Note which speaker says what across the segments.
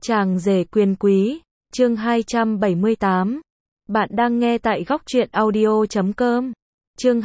Speaker 1: Chàng rể quyền quý, chương 278. Bạn đang nghe tại góc truyện audio.com. Chương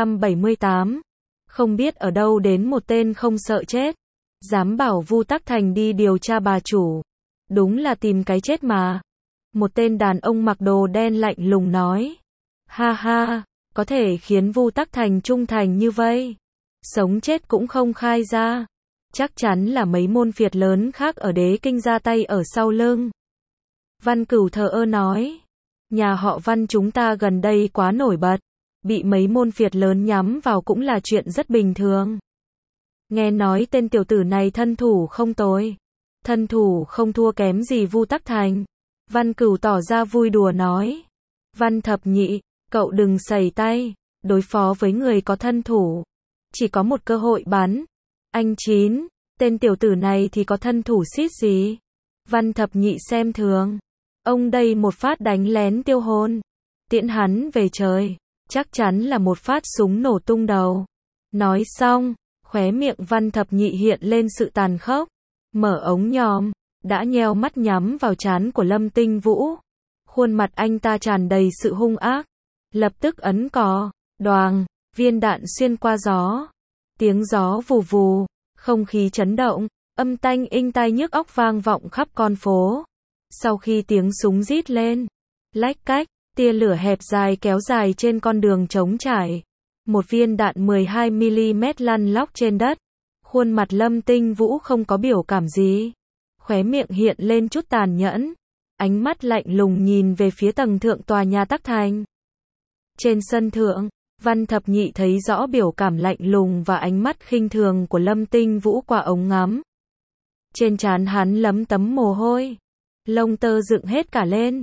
Speaker 1: 278. Không biết ở đâu đến một tên không sợ chết, dám bảo Vu Tắc Thành đi điều tra bà chủ. Đúng là tìm cái chết mà. Một tên đàn ông mặc đồ đen lạnh lùng nói. Ha ha, có thể khiến Vu Tắc Thành trung thành như vậy, sống chết cũng không khai ra. Chắc chắn là mấy môn phiệt lớn khác ở Đế Kinh ra tay ở sau lưng. Văn Cửu thờ ơ nói. Nhà họ Văn chúng ta gần đây quá nổi bật, bị mấy môn phiệt lớn nhắm vào cũng là chuyện rất bình thường. Nghe nói tên tiểu tử này thân thủ không tồi, thân thủ không thua kém gì Vu Tắc Thành. Văn Cửu tỏ ra vui đùa nói. Văn Thập Nhị, cậu đừng sẩy tay, đối phó với người có thân thủ, chỉ có một cơ hội bắn. Anh Chín, tên tiểu tử này thì có thân thủ xít gì? Văn Thập Nhị xem thường. Ông đây một phát đánh lén tiêu hồn, tiễn hắn về trời, chắc chắn là một phát súng nổ tung đầu. Nói xong, khóe miệng Văn Thập Nhị hiện lên sự tàn khốc, mở ống nhòm, đã nheo mắt nhắm vào trán của Lâm Tinh Vũ. Khuôn mặt anh ta tràn đầy sự hung ác, lập tức ấn cò, đoàng, viên đạn xuyên qua gió. Tiếng gió vù vù, không khí chấn động, âm thanh inh tai nhức óc vang vọng khắp con phố. Sau khi tiếng súng rít lên, lách cách, tia lửa hẹp dài kéo dài trên con đường trống trải. Một viên đạn 12mm lăn lóc trên đất. Khuôn mặt Lâm Tinh Vũ không có biểu cảm gì, khóe miệng hiện lên chút tàn nhẫn, ánh mắt lạnh lùng nhìn về phía tầng thượng tòa nhà Tắc Thành. Trên sân thượng, Văn Thập Nhị thấy rõ biểu cảm lạnh lùng và ánh mắt khinh thường của Lâm Tinh Vũ qua ống ngắm. Trên trán hắn lấm tấm mồ hôi, lông tơ dựng hết cả lên.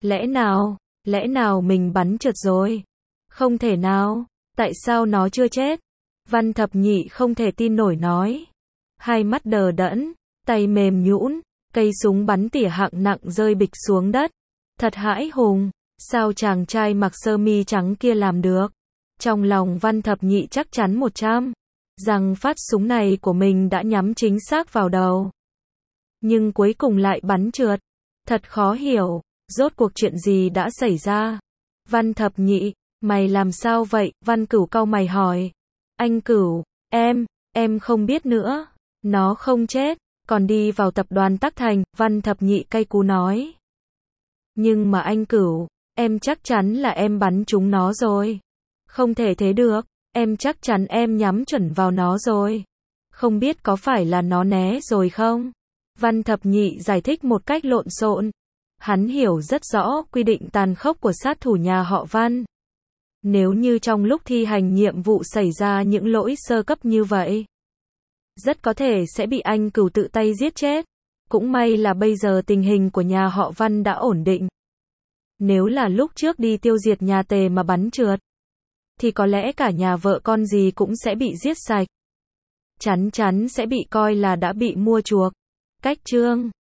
Speaker 1: Lẽ nào mình bắn trượt rồi? Không thể nào, tại sao nó chưa chết? Văn Thập Nhị không thể tin nổi nói. Hai mắt đờ đẫn, tay mềm nhũn, cây súng bắn tỉa hạng nặng rơi bịch xuống đất. Thật hãi hùng, sao chàng trai mặc sơ mi trắng kia làm được? Trong lòng Văn Thập Nhị chắc chắn 100 rằng phát súng này của mình đã nhắm chính xác vào đầu. Nhưng cuối cùng lại bắn trượt. Thật khó hiểu, rốt cuộc chuyện gì đã xảy ra? Văn Thập Nhị, mày làm sao vậy? Văn Cửu cau mày hỏi. Anh Cửu, em không biết nữa. Nó không chết, còn đi vào tập đoàn Tắc Thành, Văn Thập Nhị cay cú nói. Nhưng mà anh Cửu, em chắc chắn là em bắn trúng nó rồi. Không thể thế được, em chắc chắn em nhắm chuẩn vào nó rồi. Không biết có phải là nó né rồi không? Văn Thập Nhị giải thích một cách lộn xộn. Hắn hiểu rất rõ quy định tàn khốc của sát thủ nhà họ Văn. Nếu như trong lúc thi hành nhiệm vụ xảy ra những lỗi sơ cấp như vậy, rất có thể sẽ bị anh Cửu tự tay giết chết. Cũng may là bây giờ tình hình của nhà họ Văn đã ổn định. Nếu là lúc trước đi tiêu diệt nhà Tề mà bắn trượt, thì có lẽ cả nhà vợ con gì cũng sẽ bị giết sạch. Chắn sẽ bị coi là đã bị mua chuộc. Cách chương